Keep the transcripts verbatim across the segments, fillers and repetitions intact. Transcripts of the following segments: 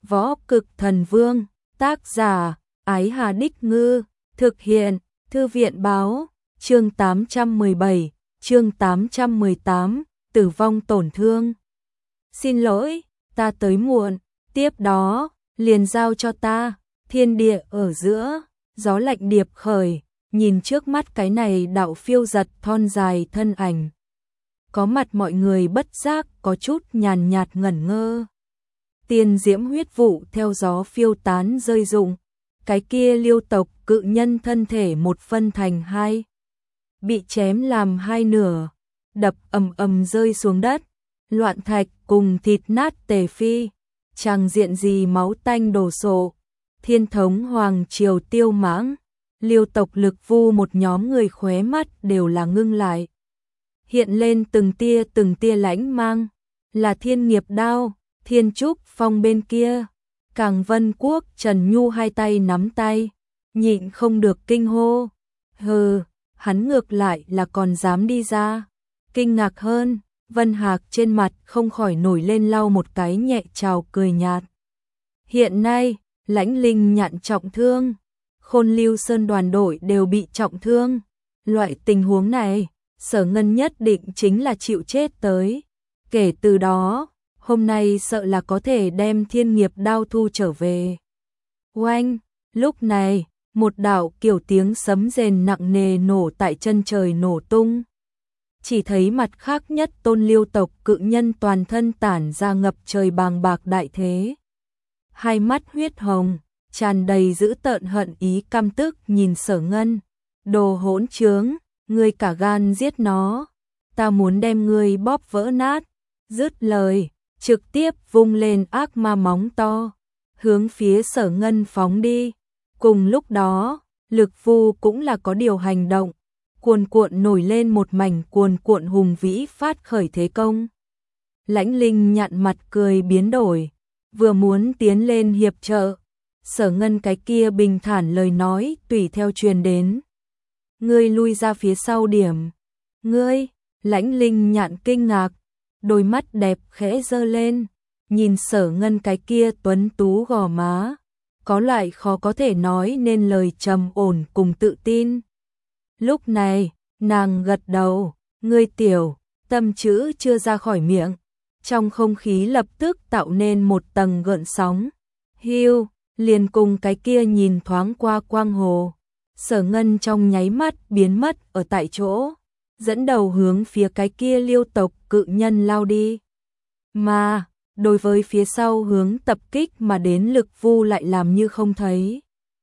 Võ Cực Thần Vương, tác giả, Ái Hà Đích Ngư, thực hiện, Thư viện Báo, chương tám trăm mười bảy, chương tám trăm mười tám, tử vong tổn thương. Xin lỗi, ta tới muộn, tiếp đó, liền giao cho ta, thiên địa ở giữa, gió lạnh điệp khởi, nhìn trước mắt cái này đạo phiêu giật thon dài thân ảnh. Có mặt mọi người bất giác có chút nhàn nhạt ngẩn ngơ. Tiên diễm huyết vụ theo gió phiêu tán rơi rụng, cái kia Liêu tộc cự nhân thân thể một phân thành hai, bị chém làm hai nửa, đập ầm ầm rơi xuống đất, loạn thạch cùng thịt nát tề phi, chẳng diện gì máu tanh đổ sộ. Thiên thống hoàng triều tiêu mãng, Liêu tộc lực vu một nhóm người khóe mắt đều là ngưng lại. Hiện lên từng tia từng tia lãnh mang, là thiên nghiệp đao, thiên trúc phong bên kia. Càng Vân Quốc Trần Nhu hai tay nắm tay, nhịn không được kinh hô. Hừ, hắn ngược lại là còn dám đi ra. Kinh ngạc hơn, Vân Hạc trên mặt không khỏi nổi lên lau một cái nhẹ trào cười nhạt. Hiện nay, Lãnh Linh nhận trọng thương, Khôn Lưu Sơn đoàn đội đều bị trọng thương. Loại tình huống này, Sở Ngân nhất định chính là chịu chết tới. Kể từ đó, hôm nay sợ là có thể đem thiên nghiệp đao thu trở về. Oanh, lúc này, một đạo kiểu tiếng sấm rền nặng nề nổ tại chân trời nổ tung. Chỉ thấy mặt khác nhất tôn Liêu tộc cự nhân toàn thân tản ra ngập trời bàng bạc đại thế. Hai mắt huyết hồng, tràn đầy dữ tợn hận ý căm tức nhìn Sở Ngân. Đồ hỗn trướng, ngươi cả gan giết nó, ta muốn đem ngươi bóp vỡ nát. Dứt lời, trực tiếp vung lên ác ma móng to, hướng phía Sở Ngân phóng đi. Cùng lúc đó, lực vu cũng là có điều hành động, cuồn cuộn nổi lên một mảnh cuồn cuộn hùng vĩ phát khởi thế công. Lãnh Linh nhặn mặt cười biến đổi, vừa muốn tiến lên hiệp trợ, Sở Ngân cái kia bình thản lời nói tùy theo truyền đến. Ngươi lui ra phía sau điểm. Ngươi, Lãnh Linh nhặn kinh ngạc, đôi mắt đẹp khẽ giơ lên, nhìn Sở Ngân cái kia tuấn tú gò má, có loại khó có thể nói nên lời trầm ổn cùng tự tin. Lúc này, nàng gật đầu, ngươi tiểu, tâm chữ chưa ra khỏi miệng, trong không khí lập tức tạo nên một tầng gợn sóng. Hiu, liền cùng cái kia nhìn thoáng qua quang hồ, Sở Ngân trong nháy mắt biến mất ở tại chỗ, dẫn đầu hướng phía cái kia Liêu tộc cự nhân lao đi. Mà, đối với phía sau hướng tập kích mà đến lực vu lại làm như không thấy.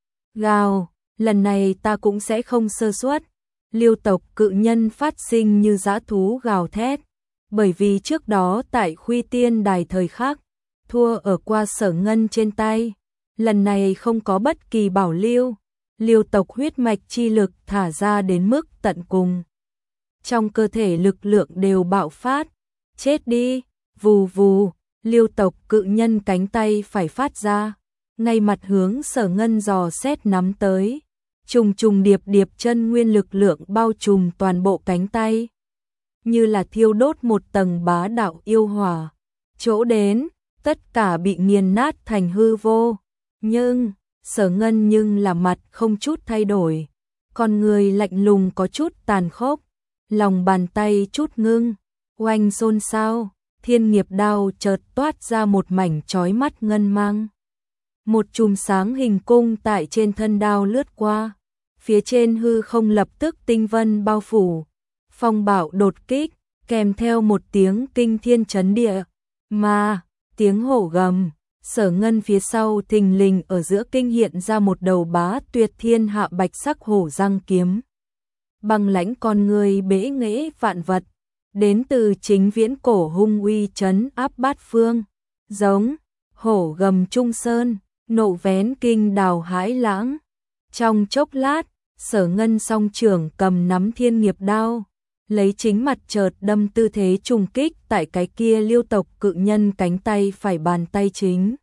Gào, lần này ta cũng sẽ không sơ suất. Liêu tộc cự nhân phát sinh như dã thú gào thét, bởi vì trước đó tại Khuy Tiên Đài thời khắc, thua ở qua Sở Ngân trên tay. Lần này không có bất kỳ bảo lưu, Liêu tộc huyết mạch chi lực thả ra đến mức tận cùng. Trong cơ thể lực lượng đều bạo phát, chết đi, vù vù, Liêu tộc cự nhân cánh tay phải phát ra, ngay mặt hướng Sở Ngân dò xét nắm tới, trùng trùng điệp điệp chân nguyên lực lượng bao trùm toàn bộ cánh tay, như là thiêu đốt một tầng bá đạo yêu hỏa, chỗ đến, tất cả bị nghiền nát thành hư vô. Nhưng, Sở Ngân nhưng là mặt không chút thay đổi, con người lạnh lùng có chút tàn khốc, lòng bàn tay chút ngưng, oanh xôn xao, thiên nghiệp đao chợt toát ra một mảnh chói mắt ngân mang. Một chùm sáng hình cung tại trên thân đao lướt qua, phía trên hư không lập tức tinh vân bao phủ, phong bạo đột kích, kèm theo một tiếng kinh thiên chấn địa, mà, tiếng hổ gầm. Sở Ngân phía sau thình lình ở giữa kinh hiện ra một đầu bá tuyệt thiên hạ bạch sắc hổ răng kiếm. Băng lãnh con người bẽ nghễ vạn vật, đến từ chính viễn cổ hung uy trấn áp bát phương, giống hổ gầm trung sơn, nộ vén kinh đào hãi lãng. Trong chốc lát, Sở Ngân song trưởng cầm nắm thiên nghiệp đao, lấy chính mặt chợt đâm tư thế trùng kích tại cái kia Liêu tộc cự nhân cánh tay phải bàn tay chính.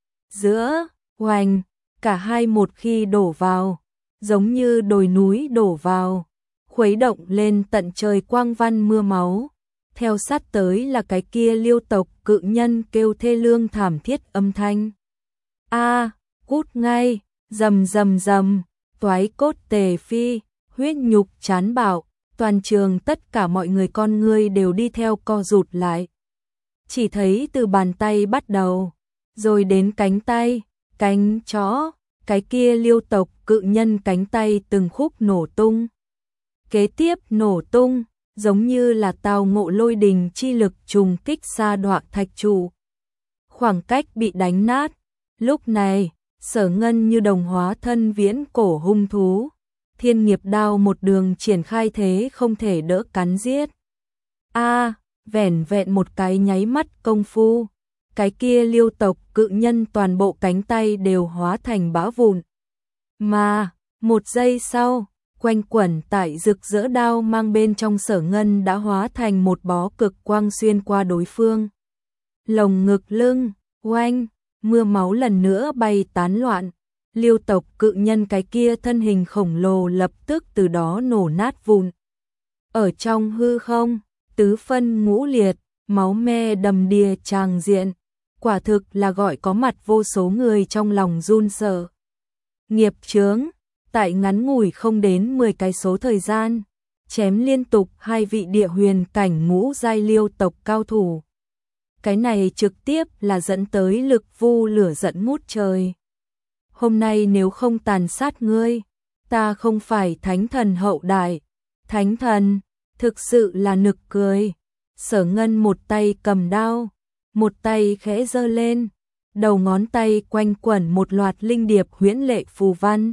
Giữa, oanh, cả hai một khi đổ vào, giống như đồi núi đổ vào, khuấy động lên tận trời quang văn mưa máu. Theo sát tới là cái kia Liêu tộc cự nhân kêu thê lương thảm thiết âm thanh. A, cút ngay, rầm rầm rầm, toái cốt tề phi, huyết nhục chán bạo, toàn trường tất cả mọi người con ngươi đều đi theo co rụt lại. Chỉ thấy từ bàn tay bắt đầu, rồi đến cánh tay, cánh chó, cái kia Liêu tộc cự nhân cánh tay từng khúc nổ tung. Kế tiếp nổ tung, giống như là tào ngộ lôi đình chi lực trùng kích sa đoạ thạch trụ. Khoảng cách bị đánh nát, lúc này, Sở Ngân như đồng hóa thân viễn cổ hung thú, thiên nghiệp đao một đường triển khai thế không thể đỡ cắn giết. A, vẻn vẹn một cái nháy mắt công phu, cái kia Liêu tộc cự nhân toàn bộ cánh tay đều hóa thành bã vụn. Mà, một giây sau, quanh quẩn tại rực rỡ đao mang bên trong Sở Ngân đã hóa thành một bó cực quang xuyên qua đối phương. Lồng ngực lưng, oanh, mưa máu lần nữa bay tán loạn. Liêu tộc cự nhân cái kia thân hình khổng lồ lập tức từ đó nổ nát vụn. Ở trong hư không, tứ phân ngũ liệt, máu me đầm đìa tràng diện, quả thực là gọi có mặt vô số người trong lòng run sợ. Nghiệp chướng, tại ngắn ngủi không đến mười cái số thời gian, chém liên tục hai vị địa huyền cảnh ngũ giai Liêu tộc cao thủ. Cái này trực tiếp là dẫn tới lực vu lửa giận ngút trời. Hôm nay nếu không tàn sát ngươi, ta không phải thánh thần hậu đại. Thánh thần, thực sự là nực cười. Sở Ngân một tay cầm đao, một tay khẽ giơ lên, đầu ngón tay quanh quẩn một loạt linh điệp huyễn lệ phù văn.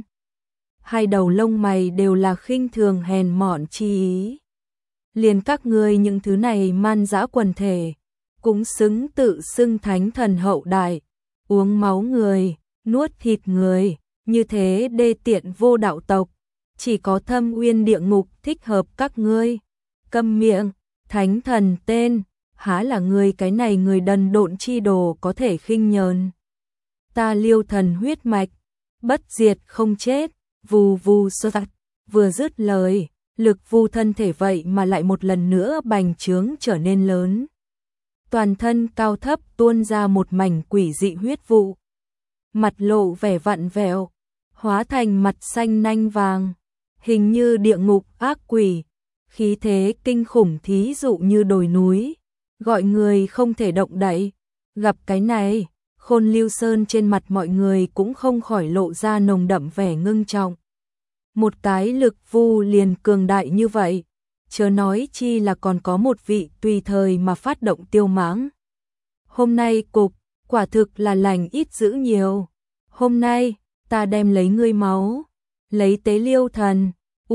Hai đầu lông mày đều là khinh thường hèn mọn chi ý. Liền các ngươi những thứ này man dã quần thể, cũng xứng tự xưng thánh thần hậu đại, uống máu người, nuốt thịt người, như thế đê tiện vô đạo tộc, chỉ có thâm uyên địa ngục thích hợp các ngươi. Câm miệng, thánh thần tên, há là ngươi cái này người đần độn chi đồ có thể khinh nhờn. Ta Liêu thần huyết mạch, bất diệt không chết, vù vù sơ sạch, vừa dứt lời, lực vu thân thể vậy mà lại một lần nữa bành trướng trở nên lớn. Toàn thân cao thấp tuôn ra một mảnh quỷ dị huyết vụ. Mặt lộ vẻ vặn vẹo, hóa thành mặt xanh nanh vàng, hình như địa ngục ác quỷ, khí thế kinh khủng thí dụ như đồi núi, gọi người không thể động đậy. Gặp cái này, Khôn Lưu Sơn trên mặt mọi người cũng không khỏi lộ ra nồng đậm vẻ ngưng trọng. Một cái lực vu liền cường đại như vậy, chớ nói chi là còn có một vị tùy thời mà phát động tiêu mãng. Hôm nay cục, quả thực là lành ít dữ nhiều. Hôm nay, ta đem lấy ngươi máu, lấy tế Liêu thần,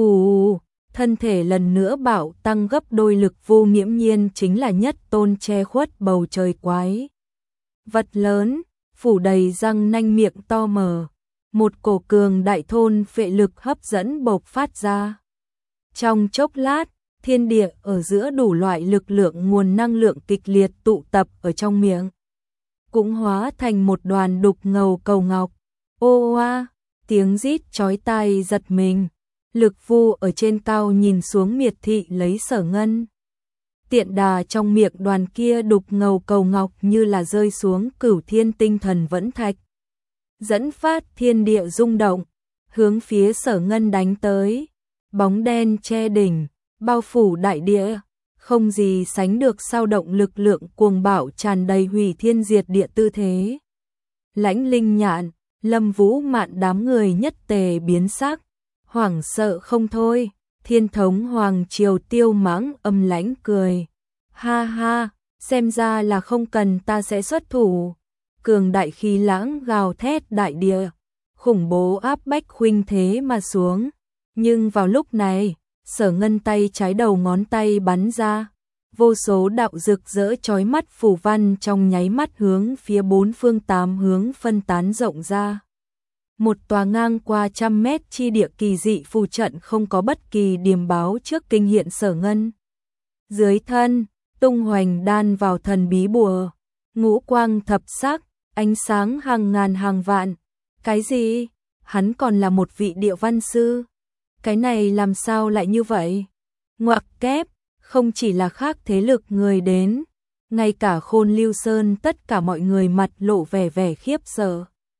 ù, thân thể lần nữa bạo tăng gấp đôi lực vu nghiễm nhiên chính là nhất tôn che khuất bầu trời quái. Vật lớn, phủ đầy răng nanh miệng to mở, một cổ cường đại thôn phệ lực hấp dẫn bộc phát ra. Trong chốc lát, thiên địa ở giữa đủ loại lực lượng nguồn năng lượng kịch liệt tụ tập ở trong miệng, cũng hóa thành một đoàn đục ngầu cầu ngọc. Ô oa, tiếng rít chói tai giật mình. Lực vu ở trên cao nhìn xuống miệt thị lấy Sở Ngân. Tiện đà trong miệng đoàn kia đục ngầu cầu ngọc như là rơi xuống cửu thiên tinh thần vẫn thạch, dẫn phát thiên địa rung động, hướng phía Sở Ngân đánh tới. Bóng đen che đỉnh, bao phủ đại địa, không gì sánh được sao động lực lượng cuồng bạo tràn đầy hủy thiên diệt địa tư thế. Lãnh Linh Nhạn, Lâm Vũ Mạn đám người nhất tề biến sắc, hoảng sợ không thôi. Thiên thống hoàng triều Tiêu Mãng âm lãnh cười, ha ha, xem ra là không cần ta sẽ xuất thủ. Cường đại khí lãng gào thét đại địa, khủng bố áp bách khuynh thế mà xuống. Nhưng vào lúc này, Sở Ngân tay trái đầu ngón tay bắn ra, vô số đạo rực rỡ chói mắt phù văn trong nháy mắt hướng phía bốn phương tám hướng phân tán rộng ra. Một tòa ngang qua trăm mét chi địa kỳ dị phù trận không có bất kỳ điềm báo trước kinh hiện Sở Ngân. Dưới thân, tung hoành đan vào thần bí bùa, ngũ quang thập sắc, ánh sáng hàng ngàn hàng vạn. Cái gì? Hắn còn là một vị địa văn sư? Cái này làm sao lại như vậy? Ngoặc kép, không chỉ là khác thế lực người đến, ngay cả Khôn Lưu Sơn tất cả mọi người mặt lộ vẻ vẻ khiếp sợ.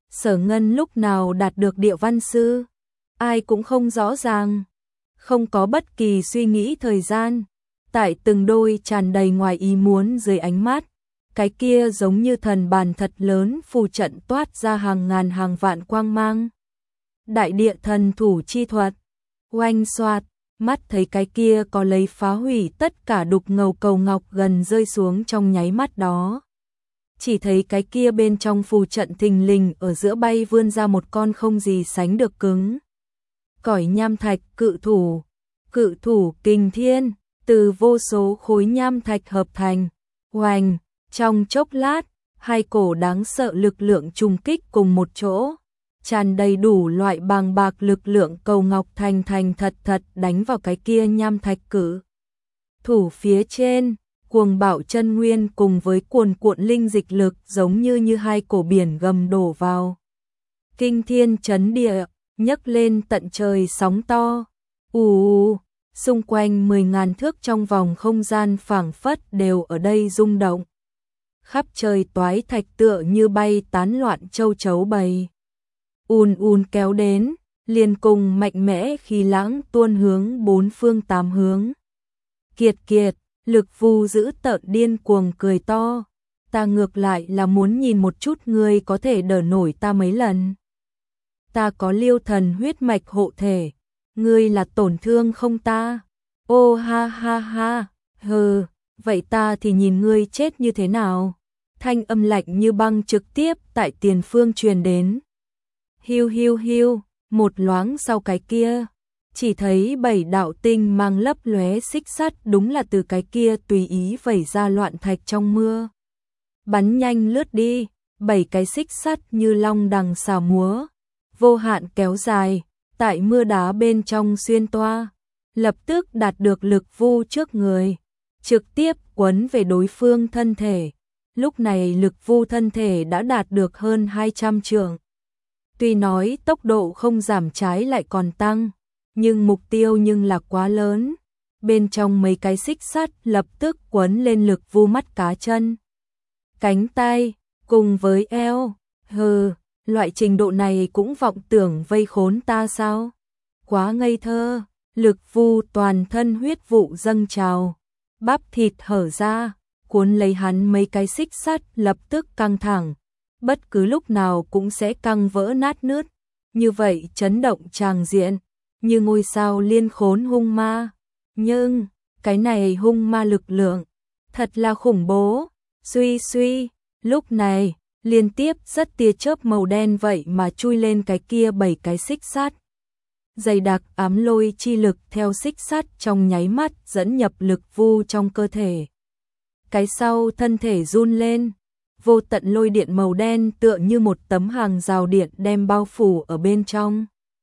Sở Ngân lúc nào đạt được địa văn sư? Ai cũng không rõ ràng. Không có bất kỳ suy nghĩ thời gian. Tại từng đôi tràn đầy ngoài ý muốn dưới ánh mắt, cái kia giống như thần bàn thật lớn phù trận toát ra hàng ngàn hàng vạn quang mang. Đại địa thần thủ chi thuật, oanh xoạt, mắt thấy cái kia có lấy phá hủy tất cả đục ngầu cầu ngọc gần rơi xuống trong nháy mắt đó. Chỉ thấy cái kia bên trong phù trận thình lình ở giữa bay vươn ra một con không gì sánh được cứng cỏi nham thạch cự thủ, cự thủ kình thiên, từ vô số khối nham thạch hợp thành. Oanh, trong chốc lát, hai cổ đáng sợ lực lượng trùng kích cùng một chỗ, tràn đầy đủ loại bàng bạc lực lượng cầu ngọc thành thành thật thật đánh vào cái kia nham thạch cự thủ phía trên. Cuồng bạo chân nguyên cùng với cuồn cuộn linh dịch lực giống như như hai cổ biển gầm đổ vào. Kinh thiên chấn địa, nhấc lên tận trời sóng to. Ù ù, xung quanh mười ngàn thước trong vòng không gian phảng phất đều ở đây rung động. Khắp trời toái thạch tựa như bay tán loạn châu chấu bầy. Ùn ùn kéo đến, liền cùng mạnh mẽ khí lãng tuôn hướng bốn phương tám hướng. Kiệt kiệt, Lực Vu giữ tợn điên cuồng cười to. Ta ngược lại là muốn nhìn một chút ngươi có thể đỡ nổi ta mấy lần. Ta có Liêu thần huyết mạch hộ thể, ngươi là tổn thương không ta? Ô ha ha ha, hừ, vậy ta thì nhìn ngươi chết như thế nào? Thanh âm lạnh như băng trực tiếp tại tiền phương truyền đến. Hiu hiu hiu, một loáng sau cái kia, chỉ thấy bảy đạo tinh mang lấp lóe xích sắt đúng là từ cái kia tùy ý vẩy ra loạn thạch trong mưa. Bắn nhanh lướt đi, bảy cái xích sắt như long đằng xà múa, vô hạn kéo dài, tại mưa đá bên trong xuyên toa, lập tức đạt được Lực Vu trước người, trực tiếp quấn về đối phương thân thể. Lúc này Lực Vu thân thể đã đạt được hơn hai trăm trượng. Tuy nói tốc độ không giảm trái lại còn tăng, nhưng mục tiêu nhưng là quá lớn. Bên trong mấy cái xích sắt lập tức quấn lên Lực Vu mắt cá chân, cánh tay, cùng với eo. Hừ, loại trình độ này cũng vọng tưởng vây khốn ta sao? Quá ngây thơ. Lực Vu toàn thân huyết vụ dâng trào, bắp thịt hở ra, cuốn lấy hắn mấy cái xích sắt lập tức căng thẳng, bất cứ lúc nào cũng sẽ căng vỡ nát nứt. Như vậy chấn động tràng diện, như ngôi sao liên khốn hung ma. Nhưng, cái này hung ma lực lượng, thật là khủng bố. Suy suy, lúc này, liên tiếp rất tia chớp màu đen vậy mà chui lên cái kia bảy cái xích sắt. Dày đặc ám lôi chi lực theo xích sắt trong nháy mắt dẫn nhập Lực Vu trong cơ thể. Cái sau thân thể run lên, vô tận lôi điện màu đen tựa như một tấm hàng rào điện đem bao phủ ở bên trong.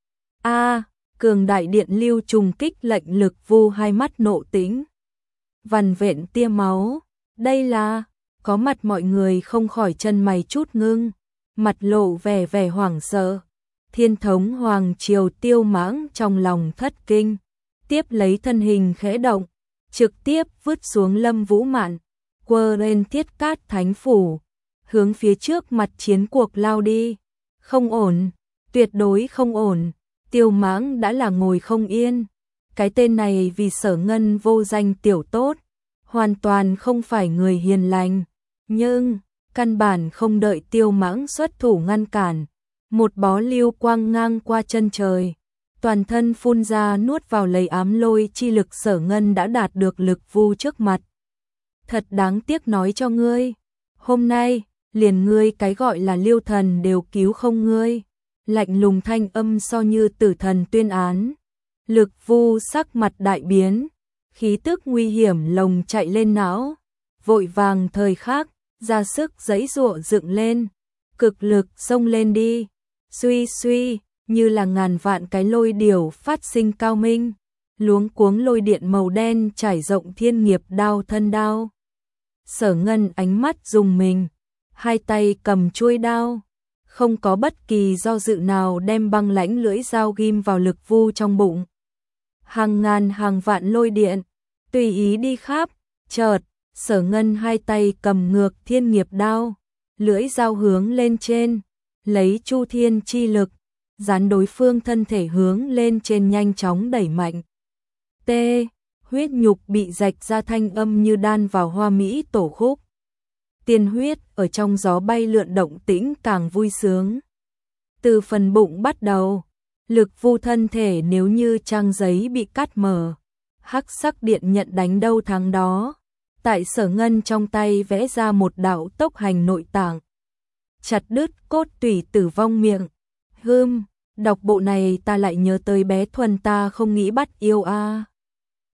A, cường đại điện lưu trùng kích lệnh Lực Vu hai mắt nộ tĩnh, vằn vện tia máu. Đây là, có mặt mọi người không khỏi chân mày chút ngưng, mặt lộ vẻ vẻ hoảng sợ. Thiên thống hoàng triều Tiêu Mãng trong lòng thất kinh, tiếp lấy thân hình khẽ động, trực tiếp vứt xuống Lâm Vũ Mạn, quơ lên Thiết Cát Thánh phủ, hướng phía trước mặt chiến cuộc lao đi. Không ổn, tuyệt đối không ổn. Tiêu Mãng đã là ngồi không yên. Cái tên này vì Sở Ngân vô danh tiểu tốt, hoàn toàn không phải người hiền lành, nhưng căn bản không đợi Tiêu Mãng xuất thủ ngăn cản, một bó lưu quang ngang qua chân trời, toàn thân phun ra nuốt vào lấy ám lôi chi lực. Sở Ngân đã đạt được Lực Vu trước mặt. Thật đáng tiếc nói cho ngươi, hôm nay liền ngươi cái gọi là Liêu thần đều cứu không ngươi. Lạnh lùng thanh âm so như tử thần tuyên án. Lực Vu sắc mặt đại biến, khí tức nguy hiểm lồng chạy lên não, vội vàng thời khắc ra sức giãy giụa dựng lên, cực lực xông lên đi. Suy suy, như là ngàn vạn cái lôi điểu phát sinh cao minh, luống cuống lôi điện màu đen trải rộng thiên nghiệp đao thân đao. Sở Ngân ánh mắt rùng mình, hai tay cầm chuôi đao, không có bất kỳ do dự nào đem băng lãnh lưỡi dao ghim vào Lực Vu trong bụng. Hàng ngàn hàng vạn lôi điện, tùy ý đi khắp. Chợt, Sở Ngân hai tay cầm ngược thiên nghiệp đao, lưỡi dao hướng lên trên, lấy chu thiên chi lực, dán đối phương thân thể hướng lên trên nhanh chóng đẩy mạnh. T. Huyết nhục bị rạch ra thanh âm như đan vào hoa mỹ tổ khúc. Tiên huyết ở trong gió bay lượn động tĩnh càng vui sướng. Từ phần bụng bắt đầu, lực vu thân thể nếu như trang giấy bị cắt mở. Hắc sắc điện nhận đánh đâu thắng đó. Tại Sở Ngân trong tay vẽ ra một đạo tốc hành nội tạng. Chặt đứt cốt tủy tử vong miệng. Hưm, đọc bộ này ta lại nhớ tới bé Thuần ta không nghĩ bắt yêu a. À.